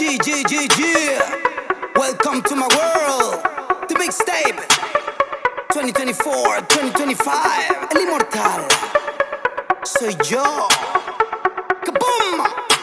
Yeah. Welcome to my world. The mixtape 2024, 2025. El inmortal. Soy yo. ¡Kaboom!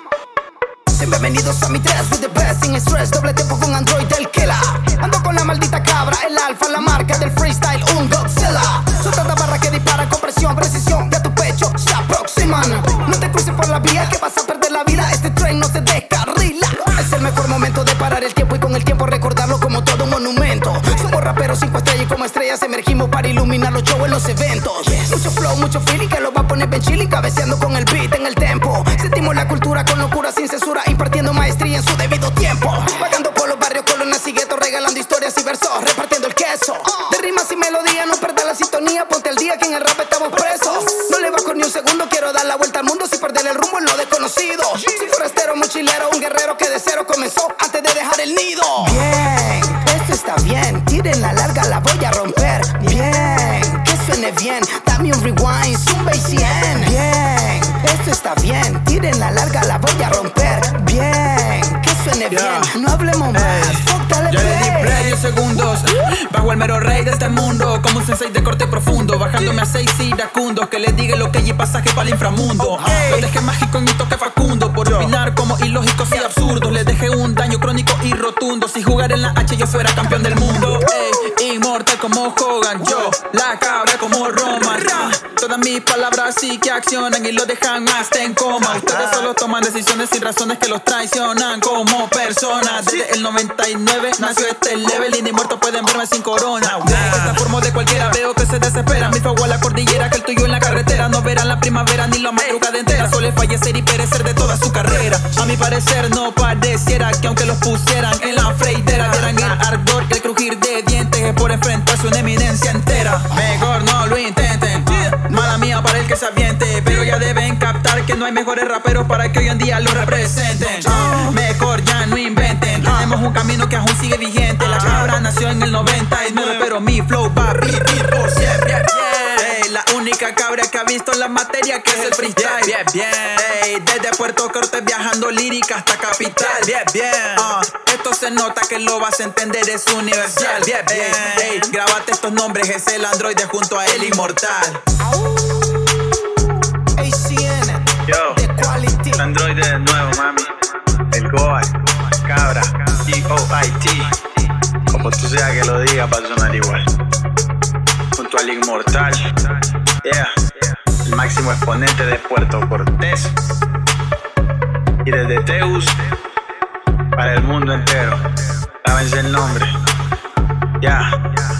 Bienvenidos a mi test with the best sin stress. Doble tempo con Android del Kela. Ando con la maldita cabra, el alfa, la marca del freestyle, un Godzilla. Suelta la barra que dispara con presión, precisión de tu pecho se aproximan. No te cruces por la vía que vas a perder la vida. Este tren no se descarrila. Es el mejor momento de parar el tiempo y con el tiempo recordarlo como todo un monumento. Somos raperos 5 estrellas y como estrellas emergimos para iluminar los shows en los eventos. Mucho flow, mucho feeling que lo va a poner bien chilling, cabeceando con el beat en el tempo. Sentimos la cultura con locura sin censura, impartiendo maestría en su debido tiempo. Vagando por los barrios, colonias y guetos, regalando historias y versos, repartiendo el queso. De rimas y melodías, no perdas la sintonía, ponte al día que en el rap estamos presos. No le bajo ni un segundo, quiero dar la vuelta al mundo sin perder el rumbo en lo desconocido. Soy forastero, mochilero, un guerrero que de cero comenzó antes de dejar el nido. Bien, esto está bien, tiren la larga, la voy a romper. Bien, que suene bien, dame un rewind, zumba y 100. Bien, esto está bien, tiren la larga, la voy a romper. Bien, que suene bien, no hablemos más, dale yo le di play. play 10 segundos, bajo el mero rey de este mundo, como un sensei de corte profundo, bajándome a 6 iracundos, que les diga lo que hay pasaje para el inframundo. Los dejé mágico en mi toque facundo, por opinar como ilógicos y absurdos, les dejé un daño crónico y rotundo. Si jugar en la H yo fuera campeón del mundo. Inmortal como Hogan, yo, la cabra como Roman. Todas mis palabras sí que accionan y lo dejan hasta en coma. Ustedes solo toman decisiones sin razones que los traicionan como personas. Desde el 99 nació este level y ni muertos pueden verme sin corona. De esta forma de cualquiera veo que se desespera. Mi fuego a la cordillera que el tuyo en la carretera. No verán la primavera ni la madrugada entera. Suele fallecer y perecer de toda su carrera. A mi parecer no pareciera que aunque los pusieran en la freidera vieran el ardor y el crujir de dientes por enfrentarse una eminencia entera. Mejor no lo intenten, mala mía para el que se aviente, pero ya deben captar que no hay mejores raperos para que hoy en día lo representen. Mejor ya no inventen, tenemos un camino que aún sigue vigente. La cabra nació en el 99, pero mi flow va a vivir por siempre. La única cabra que ha visto la materia que es el freestyle. Desde Puerto Cortés viajando lírica hasta capital. Esto se nota que lo vas a entender, es universal. Grábate estos nombres, es el androide junto a el inmortal. ACN, Yo, The Quality. el androide de nuevo, mami. El Goa, cabra, G-O-I-T. Como tú seas que lo diga, va a sonar igual. Junto al inmortal, el máximo exponente de Puerto Cortés. Y desde Teus para el mundo entero. Lávense el nombre.